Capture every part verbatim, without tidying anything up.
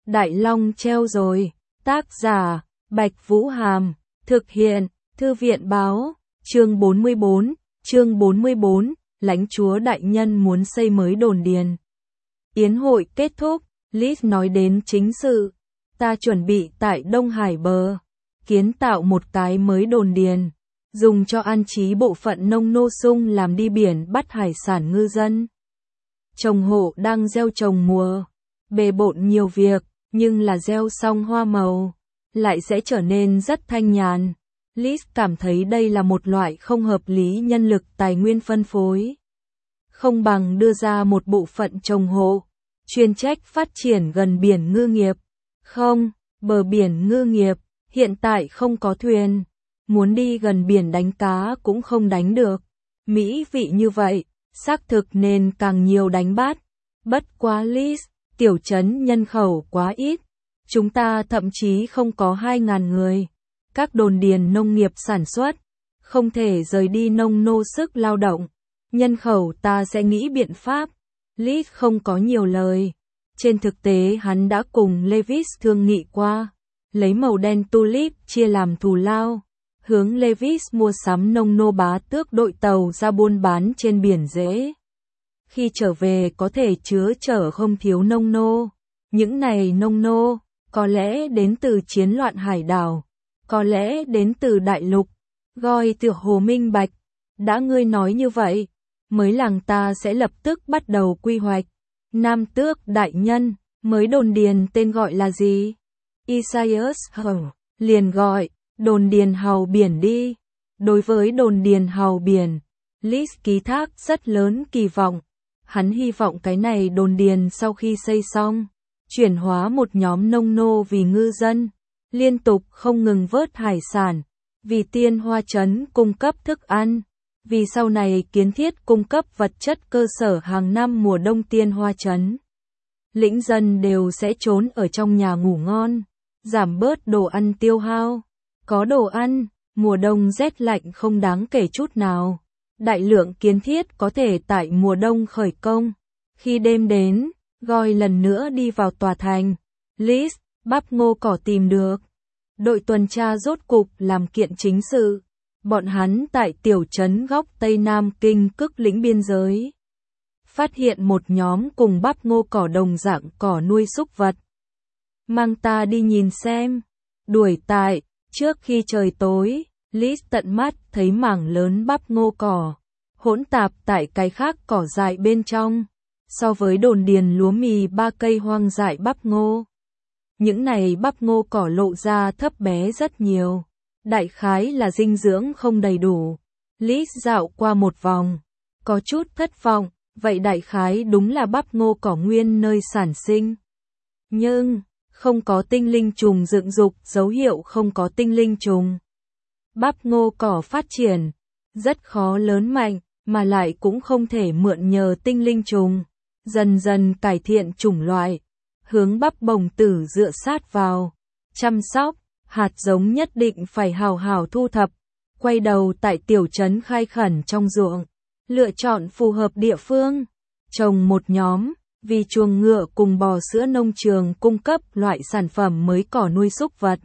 Đại Long treo rồi. Tác giả, Bạch Vũ Hàm. Thực hiện, Thư viện báo. Chương bốn mươi bốn, chương bốn mươi bốn, lãnh chúa đại nhân muốn xây mới đồn điền. Yến hội kết thúc, Liz nói đến chính sự. Ta chuẩn bị tại Đông Hải bờ, kiến tạo một cái mới đồn điền, dùng cho an trí bộ phận nông nô sung làm đi biển bắt hải sản ngư dân. Trồng hộ đang gieo trồng mùa, bề bộn nhiều việc, nhưng là gieo xong hoa màu, lại sẽ trở nên rất thanh nhàn. Liz cảm thấy đây là một loại không hợp lý nhân lực tài nguyên phân phối. Không bằng đưa ra một bộ phận trồng hộ, chuyên trách phát triển gần biển ngư nghiệp. Không, bờ biển ngư nghiệp, hiện tại không có thuyền. Muốn đi gần biển đánh cá cũng không đánh được. Mỹ vị như vậy, xác thực nên càng nhiều đánh bắt. Bất quá Liz, tiểu trấn nhân khẩu quá ít. Chúng ta thậm chí không có hai ngàn người. Các đồn điền nông nghiệp sản xuất, không thể rời đi nông nô sức lao động. Nhân khẩu ta sẽ nghĩ biện pháp. Liz không có nhiều lời. Trên thực tế hắn đã cùng Lewis thương nghị qua, lấy màu đen tulip chia làm thù lao, hướng Lewis mua sắm nông nô bá tước đội tàu ra buôn bán trên biển dễ. Khi trở về có thể chứa chở không thiếu nông nô. Những này nông nô, có lẽ đến từ chiến loạn hải đảo, có lẽ đến từ đại lục. Goi tựa hồ minh bạch, đã ngươi nói như vậy, mới làng ta sẽ lập tức bắt đầu quy hoạch. Nam tước đại nhân, mới đồn điền tên gọi là gì? Isaias Hầu, liền gọi, đồn điền hầu biển đi. Đối với đồn điền hầu biển, Liz ký thác rất lớn kỳ vọng. Hắn hy vọng cái này đồn điền sau khi xây xong, chuyển hóa một nhóm nông nô vì ngư dân, liên tục không ngừng vớt hải sản, vì Tiên Hoa Trấn cung cấp thức ăn, vì sau này kiến thiết cung cấp vật chất cơ sở hàng năm mùa đông Tiên Hoa Trấn. Lĩnh dân đều sẽ trốn ở trong nhà ngủ ngon, giảm bớt đồ ăn tiêu hao. Có đồ ăn, mùa đông rét lạnh không đáng kể chút nào. Đại lượng kiến thiết có thể tại mùa đông khởi công. Khi đêm đến, Goi lần nữa đi vào tòa thành. Liz, bắp ngô cỏ tìm được. Đội tuần tra rốt cục làm kiện chính sự. Bọn hắn tại tiểu trấn góc Tây Nam Kinh Cức lĩnh biên giới. Phát hiện một nhóm cùng bắp ngô cỏ đồng dạng cỏ nuôi súc vật. Mang ta đi nhìn xem. Đuổi tại, trước khi trời tối, Liz tận mắt thấy mảng lớn bắp ngô cỏ, hỗn tạp tại cái khác cỏ dại bên trong. So với đồn điền lúa mì ba cây hoang dại bắp ngô, những này bắp ngô cỏ lộ ra thấp bé rất nhiều. Đại khái là dinh dưỡng không đầy đủ. Liz dạo qua một vòng, có chút thất vọng, vậy đại khái đúng là bắp ngô cỏ nguyên nơi sản sinh. Nhưng, không có tinh linh trùng dựng dục, dấu hiệu không có tinh linh trùng. Bắp ngô cỏ phát triển, rất khó lớn mạnh, mà lại cũng không thể mượn nhờ tinh linh trùng. Dần dần cải thiện chủng loại, hướng bắp bồng tử dựa sát vào, chăm sóc. Hạt giống nhất định phải hào hào thu thập, quay đầu tại tiểu trấn khai khẩn trong ruộng, lựa chọn phù hợp địa phương, trồng một nhóm, vì chuồng ngựa cùng bò sữa nông trường cung cấp loại sản phẩm mới cỏ nuôi súc vật.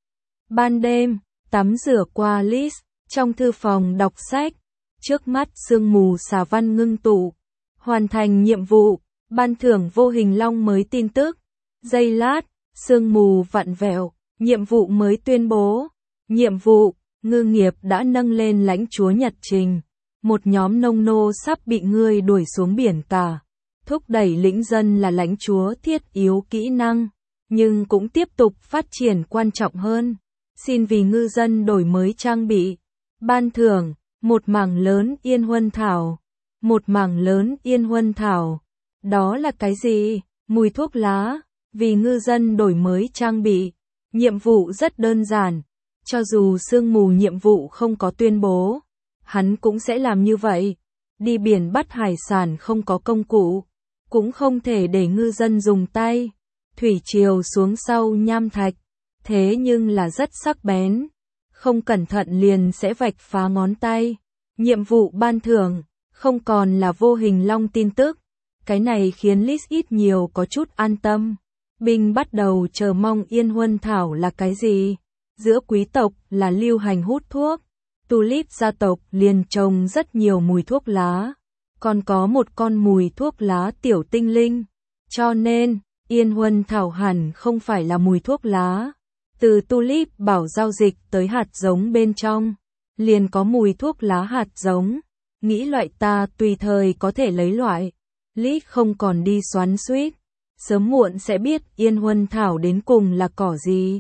Ban đêm, tắm rửa qua Liz, trong thư phòng đọc sách, trước mắt sương mù xà văn ngưng tụ, hoàn thành nhiệm vụ, ban thưởng vô hình long mới tin tức, giây lát, sương mù vặn vẹo. Nhiệm vụ mới tuyên bố. Nhiệm vụ, ngư nghiệp đã nâng lên lãnh chúa nhật trình. Một nhóm nông nô sắp bị ngươi đuổi xuống biển cả. Thúc đẩy lĩnh dân là lãnh chúa thiết yếu kỹ năng, nhưng cũng tiếp tục phát triển quan trọng hơn. Xin vì ngư dân đổi mới trang bị. Ban thưởng, một mảng lớn yên huân thảo. Một mảng lớn yên huân thảo. Đó là cái gì? Mùi thuốc lá. Vì ngư dân đổi mới trang bị. Nhiệm vụ rất đơn giản, cho dù sương mù nhiệm vụ không có tuyên bố, hắn cũng sẽ làm như vậy. Đi biển bắt hải sản không có công cụ, cũng không thể để ngư dân dùng tay. Thủy triều xuống sau nham thạch, thế nhưng là rất sắc bén, không cẩn thận liền sẽ vạch phá ngón tay. Nhiệm vụ ban thưởng, không còn là vô hình long tin tức, cái này khiến Liz ít nhiều có chút an tâm. binh bắt đầu chờ mong yên huân thảo là cái gì. Giữa quý tộc là lưu hành hút thuốc, Tulip gia tộc liền trồng rất nhiều mùi thuốc lá, còn có một con mùi thuốc lá tiểu tinh linh, cho nên yên huân thảo hẳn không phải là mùi thuốc lá. Từ Tulip bảo giao dịch tới hạt giống bên trong, liền có mùi thuốc lá hạt giống, nghĩ loại ta tùy thời có thể lấy loại. Lý không còn đi xoắn xuýt, sớm muộn sẽ biết yên huân thảo đến cùng là cỏ gì.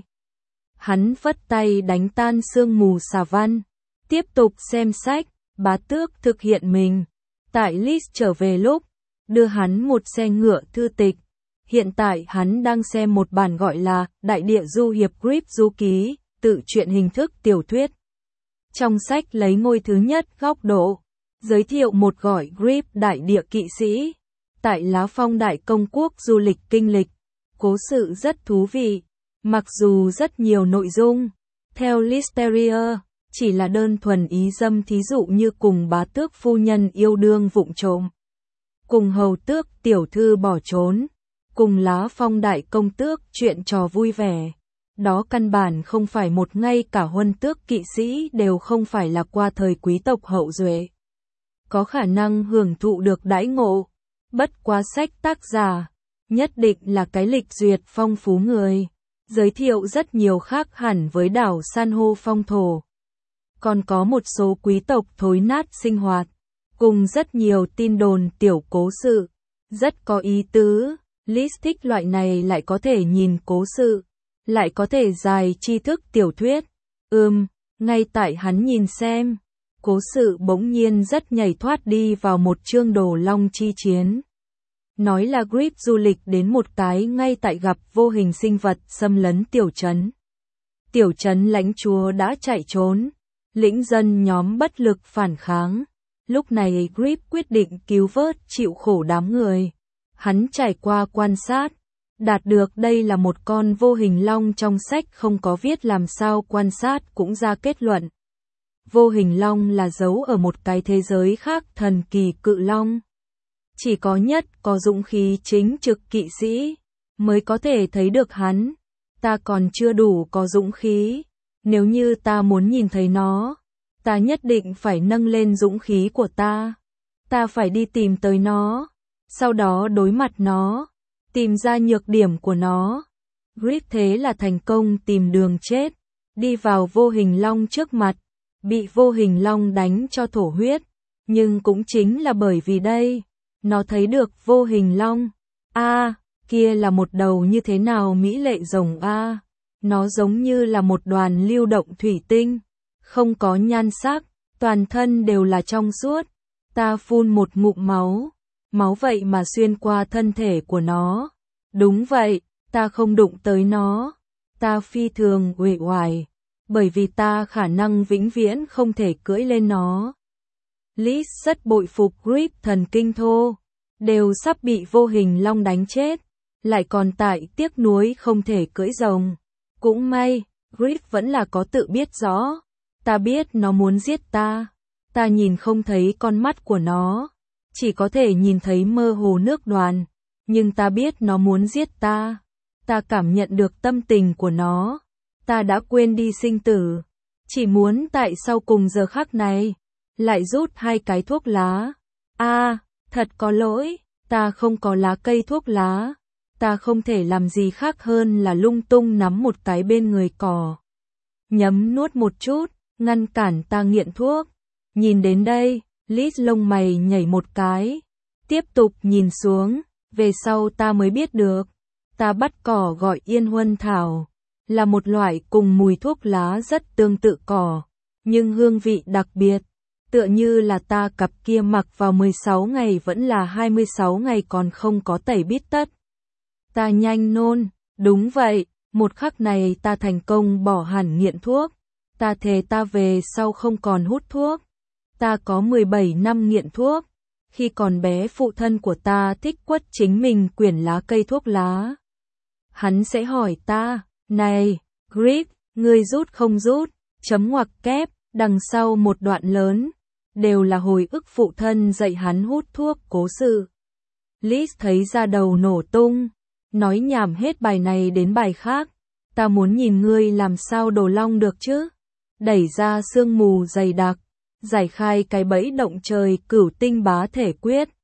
Hắn phất tay đánh tan sương mù xà văn, tiếp tục xem sách. Bá Tước thực hiện mình. Tại Liz trở về lúc, đưa hắn một xe ngựa thư tịch. Hiện tại hắn đang xem một bản gọi là Đại địa du hiệp Grip du ký, tự truyện hình thức tiểu thuyết. Trong sách lấy ngôi thứ nhất góc độ, giới thiệu một gọi Grip đại địa kỵ sĩ. Tại Lá Phong Đại Công Quốc du lịch kinh lịch, cố sự rất thú vị, mặc dù rất nhiều nội dung, theo Listeria, chỉ là đơn thuần ý dâm, thí dụ như cùng bá tước phu nhân yêu đương vụng trộm, cùng hầu tước tiểu thư bỏ trốn, cùng Lá Phong Đại Công Tước chuyện trò vui vẻ. Đó căn bản không phải một, ngay cả huân tước kỵ sĩ đều không phải là qua thời quý tộc hậu duệ, có khả năng hưởng thụ được đãi ngộ. Bất quá sách tác giả, nhất định là cái lịch duyệt phong phú người, giới thiệu rất nhiều khác hẳn với đảo san hô phong thổ. Còn có một số quý tộc thối nát sinh hoạt, cùng rất nhiều tin đồn tiểu cố sự, rất có ý tứ. Liz thích loại này, lại có thể nhìn cố sự, lại có thể dài tri thức tiểu thuyết. Ừm, ngay tại hắn nhìn xem, cố sự bỗng nhiên rất nhảy thoát đi vào một chương đồ long chi chiến. Nói là Grip du lịch đến một cái ngay tại gặp vô hình sinh vật xâm lấn tiểu trấn. Tiểu trấn lãnh chúa đã chạy trốn, lĩnh dân nhóm bất lực phản kháng. Lúc này Grip quyết định cứu vớt chịu khổ đám người. Hắn trải qua quan sát, đạt được đây là một con vô hình long, trong sách không có viết, làm sao quan sát cũng ra kết luận. Vô hình long là giấu ở một cái thế giới khác, thần kỳ cự long. Chỉ có nhất có dũng khí chính trực kỵ sĩ mới có thể thấy được hắn. Ta còn chưa đủ có dũng khí. Nếu như ta muốn nhìn thấy nó, ta nhất định phải nâng lên dũng khí của ta. Ta phải đi tìm tới nó, sau đó đối mặt nó, tìm ra nhược điểm của nó. Grip thế là thành công tìm đường chết, đi vào vô hình long trước mặt, bị vô hình long đánh cho thổ huyết. Nhưng cũng chính là bởi vì đây, nó thấy được vô hình long. A, à, kia là một đầu như thế nào mỹ lệ rồng a. À. Nó giống như là một đoàn lưu động thủy tinh, không có nhan sắc, toàn thân đều là trong suốt. Ta phun một ngụm máu, máu vậy mà xuyên qua thân thể của nó. Đúng vậy, ta không đụng tới nó. Ta phi thường uể oải, bởi vì ta khả năng vĩnh viễn không thể cưỡi lên nó. Liz rất bội phục Grip, thần kinh thô, đều sắp bị vô hình long đánh chết, lại còn tại tiếc nuối không thể cưỡi rồng. Cũng may, Grip vẫn là có tự biết rõ. Ta biết nó muốn giết ta. Ta nhìn không thấy con mắt của nó, chỉ có thể nhìn thấy mơ hồ nước đoàn. Nhưng ta biết nó muốn giết ta. Ta cảm nhận được tâm tình của nó. Ta đã quên đi sinh tử. Chỉ muốn tại sau cùng giờ khắc này, lại rút hai cái thuốc lá. A, à, thật có lỗi, ta không có lá cây thuốc lá. Ta không thể làm gì khác hơn là lung tung nắm một cái bên người cỏ. Nhấm nuốt một chút, ngăn cản ta nghiện thuốc. Nhìn đến đây, Liz lông mày nhảy một cái. Tiếp tục nhìn xuống, về sau ta mới biết được. Ta bắt cỏ gọi yên huân thảo, là một loại cùng mùi thuốc lá rất tương tự cỏ, nhưng hương vị đặc biệt. Tựa như là ta cặp kia mặc vào mười sáu ngày vẫn là hai mươi sáu ngày còn không có tẩy bít tất. Ta nhanh nôn, đúng vậy, một khắc này ta thành công bỏ hẳn nghiện thuốc. Ta thề ta về sau không còn hút thuốc. Ta có mười bảy năm nghiện thuốc. Khi còn bé phụ thân của ta thích quất chính mình quyển lá cây thuốc lá. Hắn sẽ hỏi ta, này, Grip, ngươi rút không rút, chấm ngoặc kép, đằng sau một đoạn lớn, đều là hồi ức phụ thân dạy hắn hút thuốc cố sự. Liz thấy da đầu nổ tung, nói nhảm hết bài này đến bài khác, ta muốn nhìn ngươi làm sao đồ long được chứ. Đẩy ra sương mù dày đặc, giải khai cái bẫy động trời cửu tinh bá thể quyết.